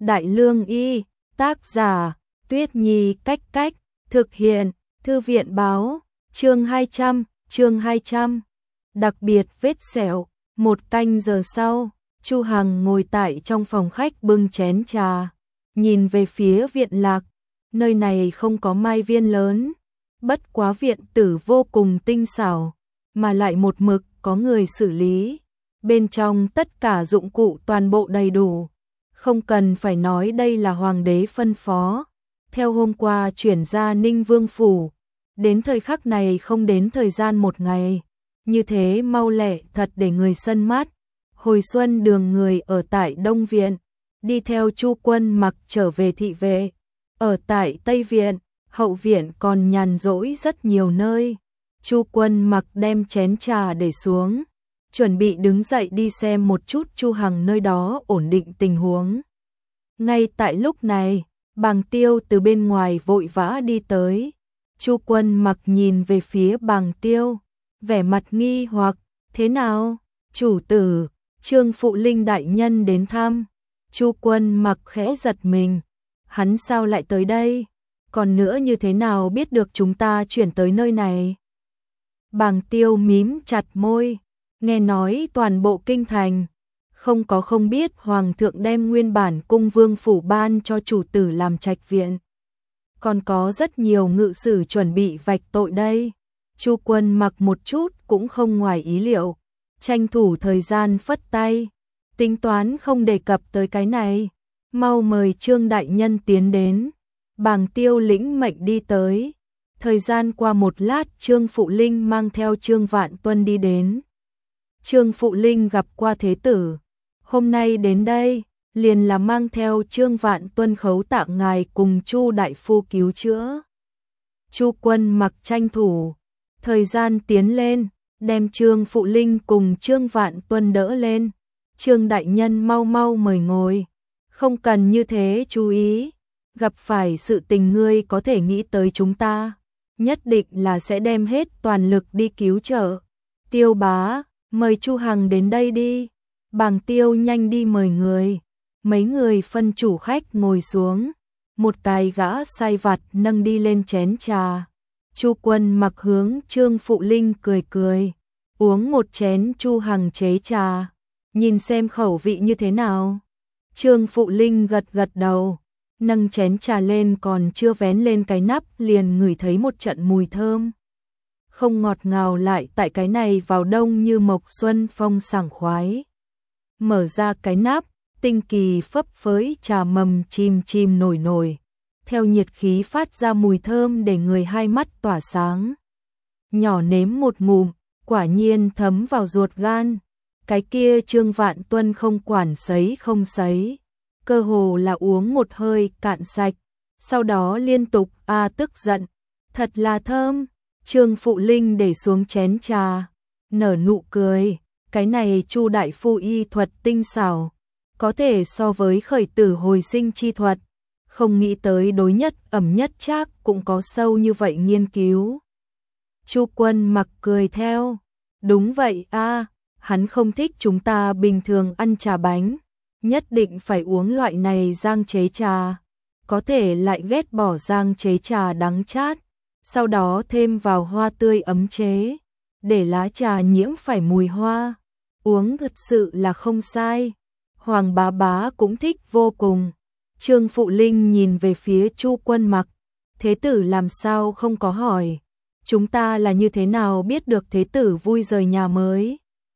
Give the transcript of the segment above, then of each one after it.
Đại Lương Y, tác giả, Tuyết Nhi Cách Cách, thực hiện, Thư viện Báo, chương 200, đặc biệt vết sẹo. 1 canh giờ sau, Chu Hằng ngồi tại trong phòng khách bưng chén trà, nhìn về phía viện lạc, nơi này không có mai viên lớn, bất quá viện tử vô cùng tinh xảo, mà lại một mực có người xử lý, bên trong tất cả dụng cụ toàn bộ đầy đủ, không cần phải nói đây là hoàng đế phân phó, theo hôm qua chuyển ra Ninh Vương phủ, đến thời khắc này không đến thời gian 1 ngày, như thế mau lẹ thật để người sân mát. Hồi xuân đường người ở tại Đông Viện, đi theo Chu Quân Mặc trở về thị vệ, ở tại Tây Viện, Hậu Viện còn nhàn rỗi rất nhiều nơi. Chu Quân Mặc đem chén trà để xuống, chuẩn bị đứng dậy đi xem một chút Chu Hằng nơi đó ổn định tình huống. Ngay tại lúc này, Bàng Tiêu từ bên ngoài vội vã đi tới. Chu Quân Mặc nhìn về phía Bàng Tiêu, vẻ mặt nghi hoặc, thế nào, chủ tử, Trương Phụ Linh đại nhân đến thăm. Chu Quân Mặc khẽ giật mình, hắn sao lại tới đây, còn nữa như thế nào biết được chúng ta chuyển tới nơi này. Bàng Tiêu mím chặt môi, nghe nói toàn bộ kinh thành, không biết hoàng thượng đem nguyên bản cung vương phủ ban cho chủ tử làm trạch viện. Còn có rất nhiều ngự sử chuẩn bị vạch tội đây. Chu Quân Mặc một chút cũng không ngoài ý liệu, tranh thủ thời gian phất tay, tính toán không đề cập tới cái này, mau mời Trương đại nhân tiến đến. Bàng Tiêu lĩnh mệnh đi tới. Thời gian qua một lát, Trương Phụ Linh mang theo Trương Vạn Tuân đi đến. Trương Phụ Linh gặp qua thế tử, hôm nay đến đây liền là mang theo Trương Vạn Tuân khấu tạ ngài cùng Chu đại phu cứu chữa. Chu Quân Mặc tranh thủ thời gian tiến lên, đem Trương Phụ Linh cùng Trương Vạn Tuân đỡ lên. Trương đại nhân mau mau mời ngồi, không cần như thế chú ý, gặp phải sự tình ngươi có thể nghĩ tới chúng ta, nhất định là sẽ đem hết toàn lực đi cứu trợ. Tiêu bá, mời Chu Hằng đến đây đi. Bàng Tiêu nhanh đi mời người. Mấy người phân chủ khách ngồi xuống, một cái gã sai vặt nâng đi lên chén trà. Chu Quân Mặc hướng Trương Phụ Linh cười cười, uống một chén Chu Hằng chế trà, nhìn xem khẩu vị như thế nào. Trương Phụ Linh gật gật đầu, nâng chén trà lên còn chưa vén lên cái nắp liền ngửi thấy một trận mùi thơm. Không ngọt ngào lại tại cái này vào đông như mộc xuân phong sảng khoái. Mở ra cái nắp, tinh kỳ phấp phới trà mầm chìm nổi, theo nhiệt khí phát ra mùi thơm để người hai mắt tỏa sáng. Nhỏ nếm một ngụm, quả nhiên thấm vào ruột gan. Cái kia Trương Vạn Tuân không quản sấy không sấy, cơ hồ là uống một hơi cạn sạch, sau đó liên tục tức giận, thật là thơm. Trương Phụ Linh để xuống chén trà, nở nụ cười, cái này Chu đại phu y thuật tinh xảo, có thể so với khởi tử hồi sinh chi thuật, không nghĩ tới đối nhất ẩm nhất trác cũng có sâu như vậy nghiên cứu. Chu Quân Mặc cười theo, đúng vậy hắn không thích chúng ta bình thường ăn trà bánh, nhất định phải uống loại này rang chế trà, có thể lại ghét bỏ rang chế trà đắng chát, sau đó thêm vào hoa tươi ấm chế, để lá trà nhiễm phải mùi hoa, uống thật sự là không sai. Hoàng bá bá cũng thích vô cùng. Trương Phụ Linh nhìn về phía Chu Quân Mặc, thế tử làm sao không có hỏi, chúng ta là như thế nào biết được thế tử vui rời nhà mới.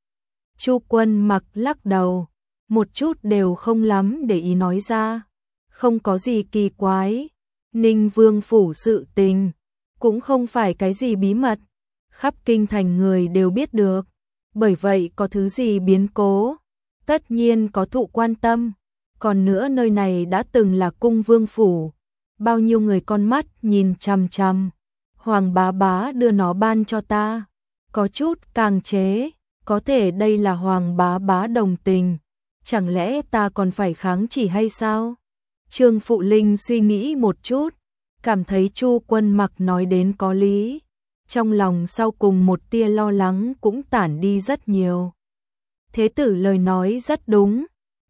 Chu Quân Mặc lắc đầu, một chút đều không lắm để ý nói ra, không có gì kỳ quái, Ninh Vương phủ sự tình, cũng không phải cái gì bí mật, khắp kinh thành người đều biết được, bởi vậy có thứ gì biến cố, tất nhiên có thụ quan tâm, còn nữa nơi này đã từng là cung vương phủ, bao nhiêu người con mắt nhìn chằm chằm, Hoàng bá bá đưa nó ban cho ta, có chút càng chế, có thể đây là Hoàng bá bá đồng tình, chẳng lẽ ta còn phải kháng chỉ hay sao? Trương Phụ Linh suy nghĩ một chút, cảm thấy Chu Quân Mặc nói đến có lý, trong lòng sau cùng một tia lo lắng cũng tản đi rất nhiều. Thế tử lời nói rất đúng,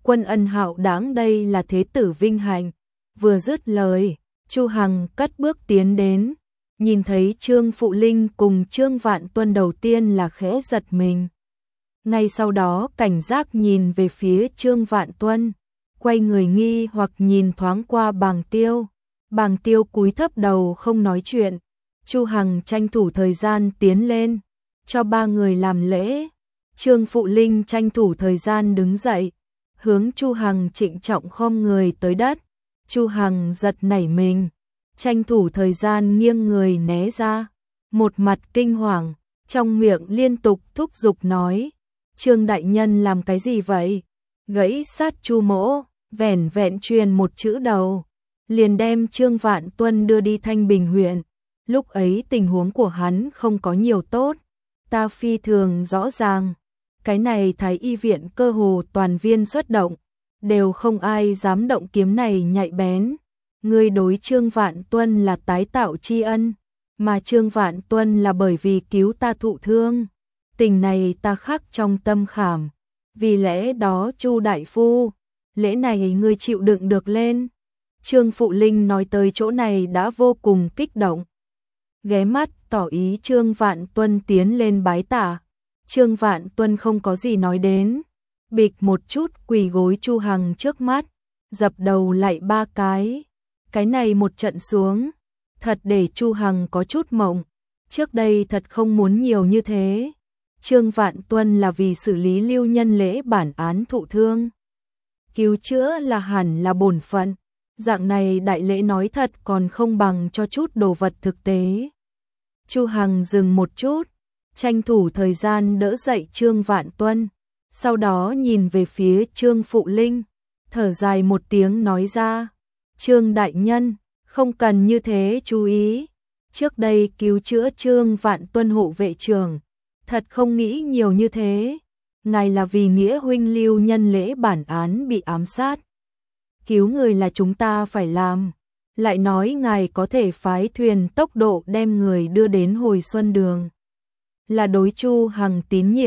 quân ân hạo đáng đây là thế tử vinh hạnh. Vừa dứt lời, Chu Hằng cất bước tiến đến, nhìn thấy Trương Phụ Linh cùng Trương Vạn Tuân đầu tiên là khẽ giật mình. Ngay sau đó cảnh giác nhìn về phía Trương Vạn Tuân, quay người nghi hoặc nhìn thoáng qua Bàng Tiêu. Bàng Tiêu cúi thấp đầu không nói chuyện. Chu Hằng tranh thủ thời gian tiến lên, cho ba người làm lễ. Trương Phụ Linh tranh thủ thời gian đứng dậy, hướng Chu Hằng trịnh trọng khom người tới đất. Chu Hằng giật nảy mình, tranh thủ thời gian nghiêng người né ra, một mặt kinh hoàng, trong miệng liên tục thúc giục nói: Trương đại nhân làm cái gì vậy? Gãy sát Chu mỗ, vẻn vẹn truyền một chữ đầu, liền đem Trương Vạn Tuân đưa đi Thanh Bình huyện. Lúc ấy tình huống của hắn không có nhiều tốt, ta phi thường rõ ràng. Cái này Thái y viện cơ hồ toàn viên xuất động, đều không ai dám động kiếm này nhạy bén. Ngươi đối Trương Vạn Tuân là tái tạo tri ân, mà Trương Vạn Tuân là bởi vì cứu ta thụ thương. Tình này ta khắc trong tâm khảm, vì lẽ đó Chu đại phu, lễ này ngươi chịu đựng được lên. Trương Phụ Linh nói tới chỗ này đã vô cùng kích động, ghé mắt tỏ ý Trương Vạn Tuân tiến lên bái tạ. Trương Vạn Tuân không có gì nói đến, bịch một chút quỳ gối Chu Hằng trước mắt, dập đầu lạy ba cái. Cái này một trận xuống, thật để Chu Hằng có chút mộng, trước đây thật không muốn nhiều như thế. Trương Vạn Tuân là vì xử lý Lưu Nhân lễ bản án thụ thương, cứu chữa là hẳn là bổn phận, dạng này đại lễ nói thật còn không bằng cho chút đồ vật thực tế. Chu Hằng dừng một chút, tranh thủ thời gian đỡ dậy Trương Vạn Tuân, sau đó nhìn về phía Trương Phụ Linh, thở dài một tiếng nói ra: Trương đại nhân, không cần như thế chú ý. Trước đây cứu chữa Trương Vạn Tuân hộ vệ trưởng, thật không nghĩ nhiều như thế. Ngài là vì nghĩa huynh Lưu Nhân lễ bản án bị ám sát, cứu người là chúng ta phải làm. Lại nói ngài có thể phái thuyền tốc độ đem người đưa đến Hồi Xuân Đường, là đối Chu Hằng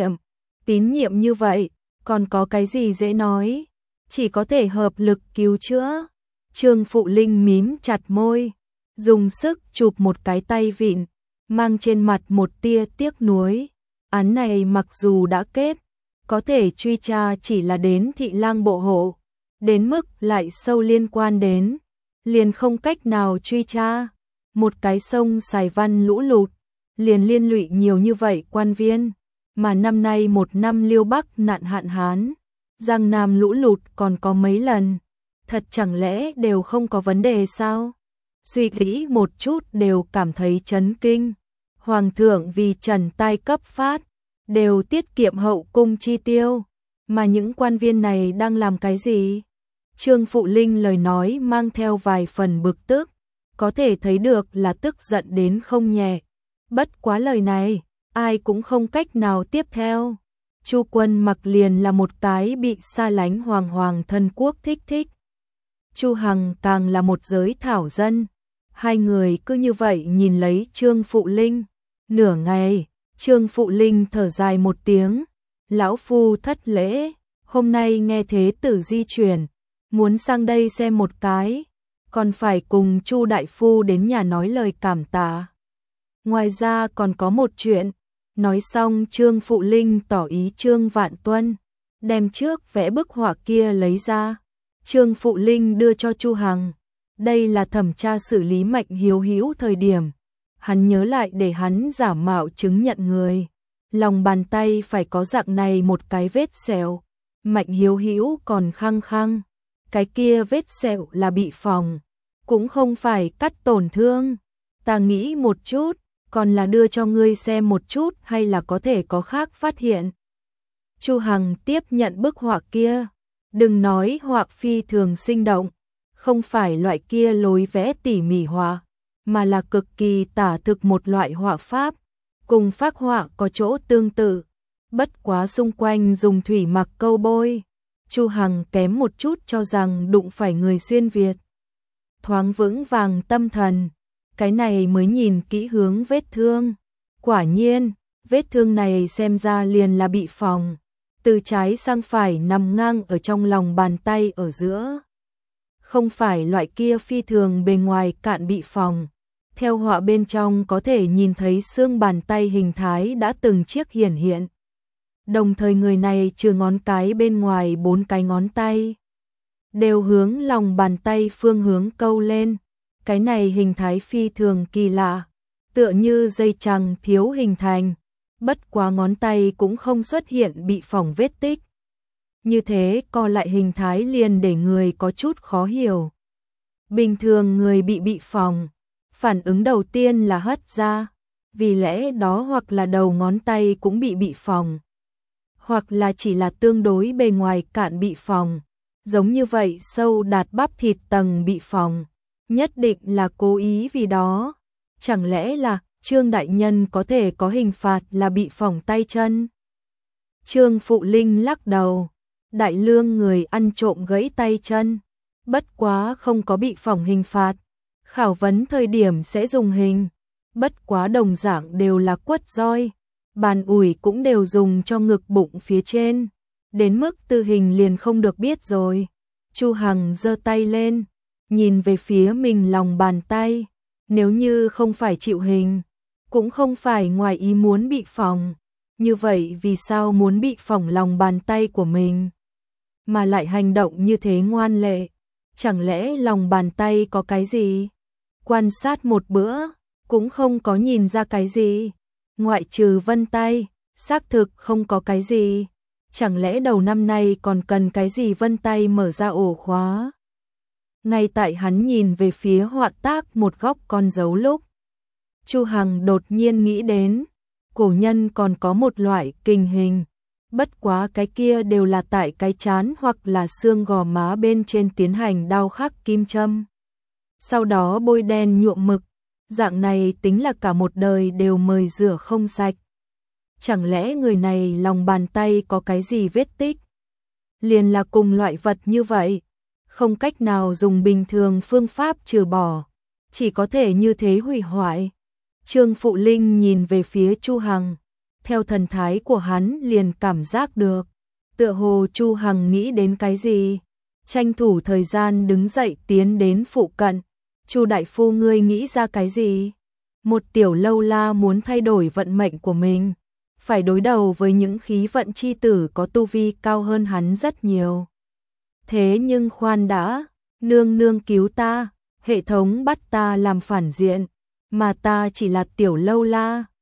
tín nhiệm như vậy, còn có cái gì dễ nói, chỉ có thể hợp lực cứu chữa. Trương Phụ Linh mím chặt môi, dùng sức chụp một cái tay vịn, mang trên mặt một tia tiếc nuối. Án này mặc dù đã kết, có thể truy tra chỉ là đến Thị Lang bộ hộ, đến mức lại sâu liên quan đến, liền không cách nào truy tra. Một cái sông Sài Văn lũ lụt, liền liên lụy nhiều như vậy quan viên, mà năm nay một năm Liêu Bắc nạn hạn hán, Giang Nam lũ lụt còn có mấy lần, thật chẳng lẽ đều không có vấn đề sao? Suy nghĩ một chút đều cảm thấy chấn kinh. Hoàng thượng vì trần tai cấp phát, đều tiết kiệm hậu cung chi tiêu, mà những quan viên này đang làm cái gì? Trương Phụ Linh lời nói mang theo vài phần bực tức, có thể thấy được là tức giận đến không nhẹ. Bất quá lời này, ai cũng không cách nào tiếp theo. Chu Quân Mặc liền là một cái bị xa lánh hoàng thân quốc thích. Chu Hằng càng là một giới thảo dân. Hai người cứ như vậy nhìn lấy Trương Phụ Linh. Nửa ngày, Trương Phụ Linh thở dài một tiếng. Lão phu thất lễ, hôm nay nghe thế tử di chuyển, muốn sang đây xem một cái, còn phải cùng Chu đại phu đến nhà nói lời cảm tạ. Ngoài ra còn có một chuyện. Nói xong Trương Phụ Linh tỏ ý Trương Vạn Tuân đem trước vẽ bức họa kia lấy ra. Trương Phụ Linh đưa cho Chu Hằng. Đây là thẩm tra xử lý Mạnh Hiếu Hữu thời điểm, hắn nhớ lại để hắn giả mạo chứng nhận người. Lòng bàn tay phải có dạng này một cái vết sẹo. Mạnh Hiếu Hữu còn khăng khăng, cái kia vết sẹo là bị phỏng, cũng không phải cắt tổn thương. Ta nghĩ một chút, còn là đưa cho ngươi xem một chút hay là có thể có khác phát hiện. Chu Hằng tiếp nhận bức họa kia, đừng nói họa phi thường sinh động, không phải loại kia lối vẽ tỉ mỉ họa, mà là cực kỳ tả thực một loại họa pháp, cùng phác họa có chỗ tương tự, bất quá xung quanh dùng thủy mặc câu bôi. Chu Hằng kém một chút cho rằng đụng phải người xuyên Việt. Thoáng vững vàng tâm thần, cái này mới nhìn kỹ hướng vết thương. Quả nhiên, vết thương này xem ra liền là bị phỏng, từ trái sang phải nằm ngang ở trong lòng bàn tay ở giữa. Không phải loại kia phi thường bề ngoài cạn bị phồng. Theo họa bên trong có thể nhìn thấy xương bàn tay hình thái đã từng chiếc hiển hiện. Đồng thời người này trừ ngón cái bên ngoài 4 cái ngón tay đều hướng lòng bàn tay phương hướng câu lên. Cái này hình thái phi thường kỳ lạ, tựa như dây chằng thiếu hình thành, bất quá ngón tay cũng không xuất hiện bị phỏng vết tích. Như thế co lại hình thái liền để người có chút khó hiểu. Bình thường người bị phỏng, phản ứng đầu tiên là hất ra, vì lẽ đó hoặc là đầu ngón tay cũng bị phỏng, hoặc là chỉ là tương đối bề ngoài cạn bị phỏng, giống như vậy sâu đạt bắp thịt tầng bị phỏng, nhất định là cố ý vì đó. Chẳng lẽ là Trương đại nhân có thể có hình phạt là bị phỏng tay chân? Trương Phụ Linh lắc đầu, đại lương người ăn trộm gãy tay chân, bất quá không có bị phỏng hình phạt, khảo vấn thời điểm sẽ dùng hình, bất quá đồng dạng đều là quất roi, bàn ủi cũng đều dùng cho ngực bụng phía trên, đến mức tử hình liền không được biết rồi. Chu Hằng giơ tay lên, nhìn về phía mình lòng bàn tay, nếu như không phải chịu hình, cũng không phải ngoài ý muốn bị phỏng, như vậy vì sao muốn bị phỏng lòng bàn tay của mình, mà lại hành động như thế ngoan lệ, chẳng lẽ lòng bàn tay có cái gì? Quan sát một bữa, cũng không có nhìn ra cái gì, ngoại trừ vân tay, xác thực không có cái gì, chẳng lẽ đầu năm nay còn cần cái gì vân tay mở ra ổ khóa? Ngay tại hắn nhìn về phía họa tác một góc con dấu lúc, Chu Hằng đột nhiên nghĩ đến, cổ nhân còn có một loại kình hình, bất quá cái kia đều là tại cái trán hoặc là xương gò má bên trên tiến hành đao khắc kim châm. Sau đó bôi đen nhuộm mực, dạng này tính là cả một đời đều mời rửa không sạch. Chẳng lẽ người này lòng bàn tay có cái gì vết tích? Liền là cùng loại vật như vậy, không cách nào dùng bình thường phương pháp trừ bỏ, chỉ có thể như thế hủy hoại. Trương Phụ Linh nhìn về phía Chu Hằng, theo thần thái của hắn liền cảm giác được, tựa hồ Chu Hằng nghĩ đến cái gì, tranh thủ thời gian đứng dậy tiến đến phụ cận. Chu đại phu ngươi nghĩ ra cái gì? Một tiểu lâu la muốn thay đổi vận mệnh của mình, phải đối đầu với những khí vận chi tử có tu vi cao hơn hắn rất nhiều. Thế nhưng khoan đã, nương nương cứu ta, hệ thống bắt ta làm phản diện, mà ta chỉ là tiểu lâu la,